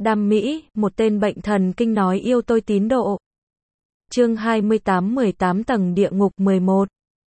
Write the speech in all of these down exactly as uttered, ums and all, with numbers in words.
Đam Mỹ, một tên bệnh thần kinh nói yêu tôi tín độ. Chương hai mươi tám mười tám tầng địa ngục mười một.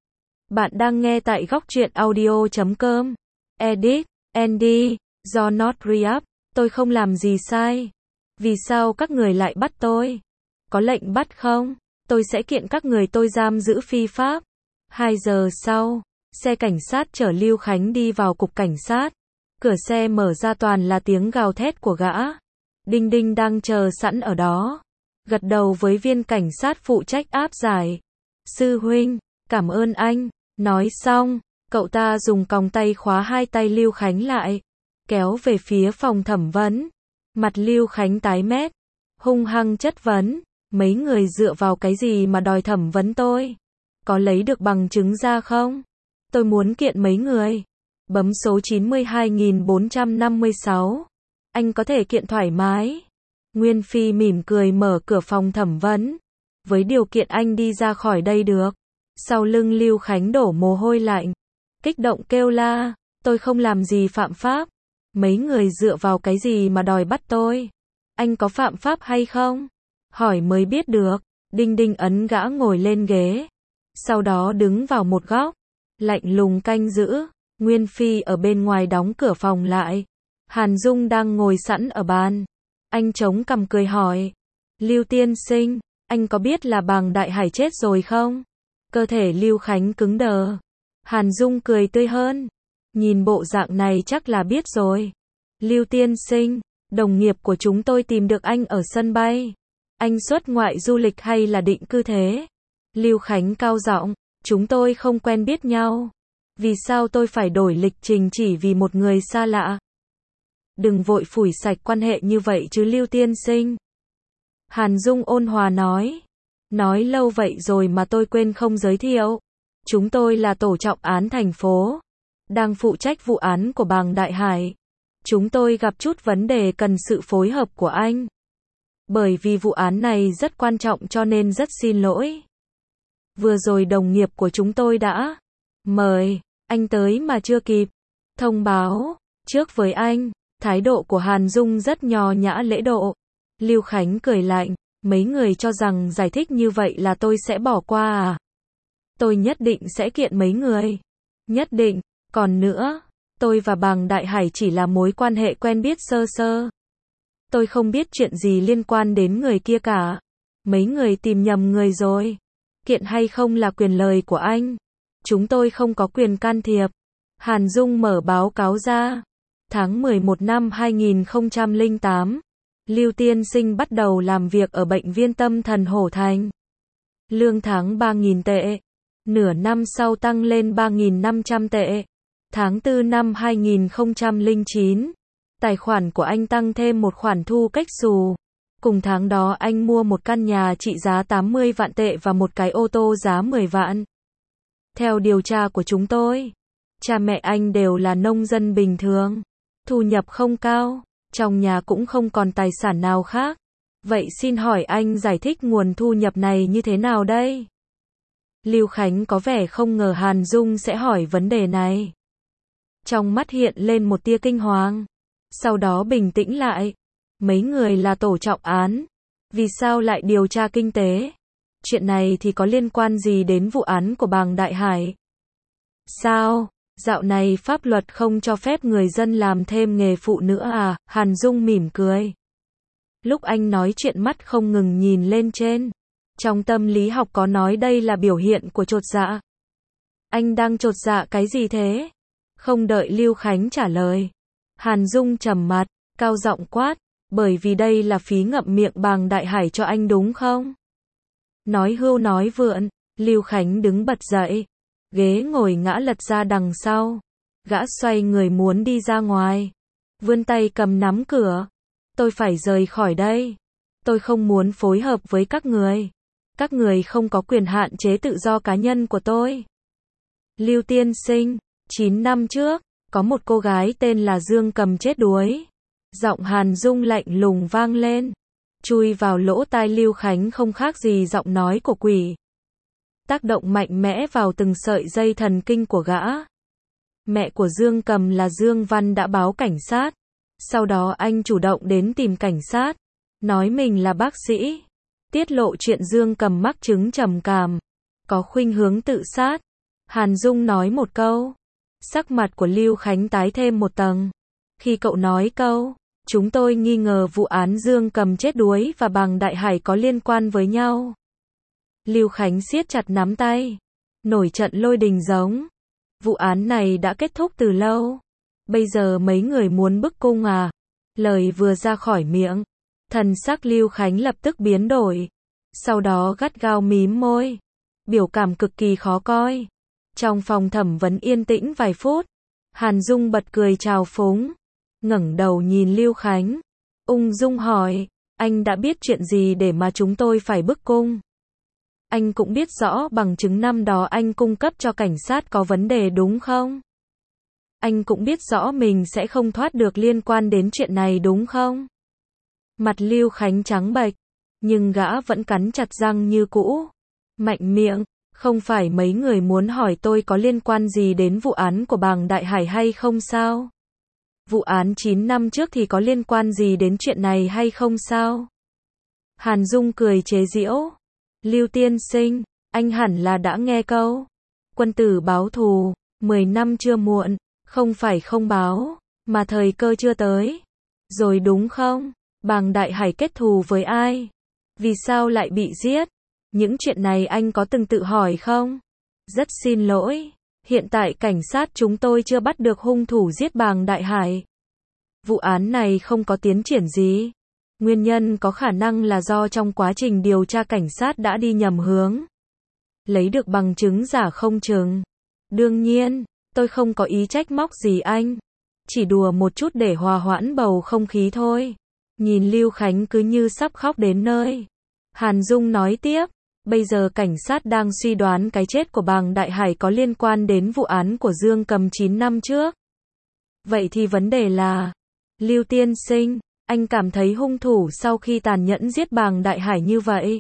Bạn đang nghe tại góc truyện audio chấm com. Edit, Andy, do not re-up. Tôi không làm gì sai. Vì sao các người lại bắt tôi? Có lệnh bắt không? Tôi sẽ kiện các người tôi giam giữ phi pháp. Hai giờ sau, xe cảnh sát chở Lưu Khánh đi vào cục cảnh sát. Cửa xe mở ra toàn là tiếng gào thét của gã. Đinh Đinh đang chờ sẵn ở đó. Gật đầu với viên cảnh sát phụ trách áp giải. Sư huynh, cảm ơn anh. Nói xong, cậu ta dùng còng tay khóa hai tay Lưu Khánh lại. Kéo về phía phòng thẩm vấn. Mặt Lưu Khánh tái mét. Hung hăng chất vấn. Mấy người dựa vào cái gì mà đòi thẩm vấn tôi? Có lấy được bằng chứng ra không? Tôi muốn kiện mấy người. Bấm số chín mươi hai nghìn bốn trăm năm mươi sáu. Anh có thể kiện thoải mái. Nguyên Phi mỉm cười mở cửa phòng thẩm vấn. Với điều kiện anh đi ra khỏi đây được. Sau lưng Lưu Khánh đổ mồ hôi lạnh. Kích động kêu la. Tôi không làm gì phạm pháp. Mấy người dựa vào cái gì mà đòi bắt tôi? Anh có phạm pháp hay không? Hỏi mới biết được. Đinh Đinh ấn gã ngồi lên ghế. Sau đó đứng vào một góc. Lạnh lùng canh giữ. Nguyên Phi ở bên ngoài đóng cửa phòng lại. Hàn Dung đang ngồi sẵn ở bàn. Anh chống cằm cười hỏi. Lưu tiên sinh, anh có biết là Bàng Đại Hải chết rồi không? Cơ thể Lưu Khánh cứng đờ. Hàn Dung cười tươi hơn. Nhìn bộ dạng này chắc là biết rồi. Lưu tiên sinh, đồng nghiệp của chúng tôi tìm được anh ở sân bay. Anh xuất ngoại du lịch hay là định cư thế? Lưu Khánh cao giọng, chúng tôi không quen biết nhau. Vì sao tôi phải đổi lịch trình chỉ vì một người xa lạ? Đừng vội phủi sạch quan hệ như vậy chứ Lưu tiên sinh. Hàn Dung ôn hòa nói. Nói lâu vậy rồi mà tôi quên không giới thiệu. Chúng tôi là tổ trọng án thành phố. Đang phụ trách vụ án của Bàng Đại Hải. Chúng tôi gặp chút vấn đề cần sự phối hợp của anh. Bởi vì vụ án này rất quan trọng cho nên rất xin lỗi. Vừa rồi đồng nghiệp của chúng tôi đã mời anh tới mà chưa kịp thông báo trước với anh. Thái độ của Hàn Dung rất nho nhã lễ độ. Lưu Khánh cười lạnh. Mấy người cho rằng giải thích như vậy là tôi sẽ bỏ qua à? Tôi nhất định sẽ kiện mấy người. Nhất định. Còn nữa, tôi và Bàng Đại Hải chỉ là mối quan hệ quen biết sơ sơ. Tôi không biết chuyện gì liên quan đến người kia cả. Mấy người tìm nhầm người rồi. Kiện hay không là quyền lời của anh. Chúng tôi không có quyền can thiệp. Hàn Dung mở báo cáo ra. Tháng mười một năm hai nghìn không trăm lẻ tám, Lưu tiên sinh bắt đầu làm việc ở bệnh viện tâm thần Hổ Thành. Lương tháng ba nghìn tệ. Nửa năm sau tăng lên ba nghìn năm trăm tệ. Tháng tư năm hai nghìn không trăm lẻ chín, tài khoản của anh tăng thêm một khoản thu cách xù. Cùng tháng đó anh mua một căn nhà trị giá tám mươi vạn tệ và một cái ô tô giá mười vạn. Theo điều tra của chúng tôi, cha mẹ anh đều là nông dân bình thường. Thu nhập không cao, trong nhà cũng không còn tài sản nào khác. Vậy xin hỏi anh giải thích nguồn thu nhập này như thế nào đây? Lưu Khánh có vẻ không ngờ Hàn Dung sẽ hỏi vấn đề này. Trong mắt hiện lên một tia kinh hoàng. Sau đó bình tĩnh lại. Mấy người là tổ trọng án. Vì sao lại điều tra kinh tế? Chuyện này thì có liên quan gì đến vụ án của Bàng Đại Hải? Sao? Dạo này pháp luật không cho phép người dân làm thêm nghề phụ nữa à? Hàn Dung mỉm cười. Lúc anh nói chuyện mắt không ngừng nhìn lên trên. Trong tâm lý học có nói đây là biểu hiện của chột dạ. Anh đang chột dạ cái gì thế? Không đợi Lưu Khánh trả lời. Hàn Dung trầm mặt, cao giọng quát. Bởi vì đây là phí ngậm miệng Bàng Đại Hải cho anh đúng không? Nói hưu nói vượn. Lưu Khánh đứng bật dậy. Ghế ngồi ngã lật ra đằng sau. Gã xoay người muốn đi ra ngoài. Vươn tay cầm nắm cửa. Tôi phải rời khỏi đây. Tôi không muốn phối hợp với các người. Các người không có quyền hạn chế tự do cá nhân của tôi. Lưu tiên sinh, chín năm trước, có một cô gái tên là Dương Cầm chết đuối. Giọng Hàn Dung lạnh lùng vang lên. Chui vào lỗ tai Lưu Khánh không khác gì giọng nói của quỷ. Tác động mạnh mẽ vào từng sợi dây thần kinh của gã. Mẹ của Dương Cầm là Dương Văn đã báo cảnh sát. Sau đó anh chủ động đến tìm cảnh sát, nói mình là bác sĩ, tiết lộ chuyện Dương Cầm mắc chứng trầm cảm, có khuynh hướng tự sát. Hàn Dung nói một câu, sắc mặt của Lưu Khánh tái thêm một tầng. Khi cậu nói câu, chúng tôi nghi ngờ vụ án Dương Cầm chết đuối và Bàng Đại Hải có liên quan với nhau. Lưu Khánh siết chặt nắm tay, nổi trận lôi đình giống. Vụ án này đã kết thúc từ lâu. Bây giờ mấy người muốn bức cung à? Lời vừa ra khỏi miệng, thần sắc Lưu Khánh lập tức biến đổi. Sau đó gắt gao mím môi, biểu cảm cực kỳ khó coi. Trong phòng thẩm vấn yên tĩnh vài phút, Hàn Dung bật cười trào phúng, ngẩng đầu nhìn Lưu Khánh, ung dung hỏi, anh đã biết chuyện gì để mà chúng tôi phải bức cung? Anh cũng biết rõ bằng chứng năm đó anh cung cấp cho cảnh sát có vấn đề đúng không? Anh cũng biết rõ mình sẽ không thoát được liên quan đến chuyện này đúng không? Mặt Lưu Khánh trắng bệch, nhưng gã vẫn cắn chặt răng như cũ. Mạnh miệng, không phải mấy người muốn hỏi tôi có liên quan gì đến vụ án của Bàng Đại Hải hay không sao? Vụ án chín năm trước thì có liên quan gì đến chuyện này hay không sao? Hàn Dung cười chế giễu. Lưu tiên sinh, anh hẳn là đã nghe câu quân tử báo thù, mười năm chưa muộn, không phải không báo, mà thời cơ chưa tới. Rồi đúng không? Bàng Đại Hải kết thù với ai? Vì sao lại bị giết? Những chuyện này anh có từng tự hỏi không? Rất xin lỗi, hiện tại cảnh sát chúng tôi chưa bắt được hung thủ giết Bàng Đại Hải. Vụ án này không có tiến triển gì. Nguyên nhân có khả năng là do trong quá trình điều tra cảnh sát đã đi nhầm hướng. Lấy được bằng chứng giả không chừng. Đương nhiên, tôi không có ý trách móc gì anh. Chỉ đùa một chút để hòa hoãn bầu không khí thôi. Nhìn Lưu Khánh cứ như sắp khóc đến nơi. Hàn Dung nói tiếp, bây giờ cảnh sát đang suy đoán cái chết của Bàng Đại Hải có liên quan đến vụ án của Dương Cầm chín năm trước. Vậy thì vấn đề là, Lưu tiên sinh, anh cảm thấy hung thủ sau khi tàn nhẫn giết Bàng Đại Hải như vậy,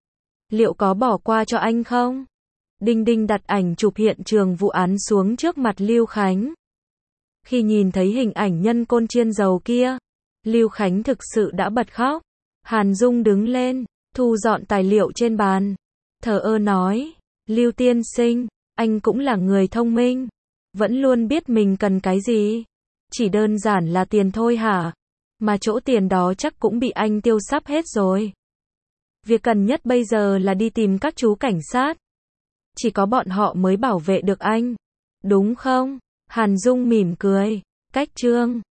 liệu có bỏ qua cho anh không? Đinh Đinh đặt ảnh chụp hiện trường vụ án xuống trước mặt Lưu Khánh. Khi nhìn thấy hình ảnh nhân côn chiên dầu kia, Lưu Khánh thực sự đã bật khóc. Hàn Dung đứng lên, thu dọn tài liệu trên bàn, thờ ơ nói, Lưu tiên sinh, anh cũng là người thông minh, vẫn luôn biết mình cần cái gì. Chỉ đơn giản là tiền thôi hả? Mà chỗ tiền đó chắc cũng bị anh tiêu sắp hết rồi. Việc cần nhất bây giờ là đi tìm các chú cảnh sát. Chỉ có bọn họ mới bảo vệ được anh. Đúng không? Hàn Dung mỉm cười. Cách chương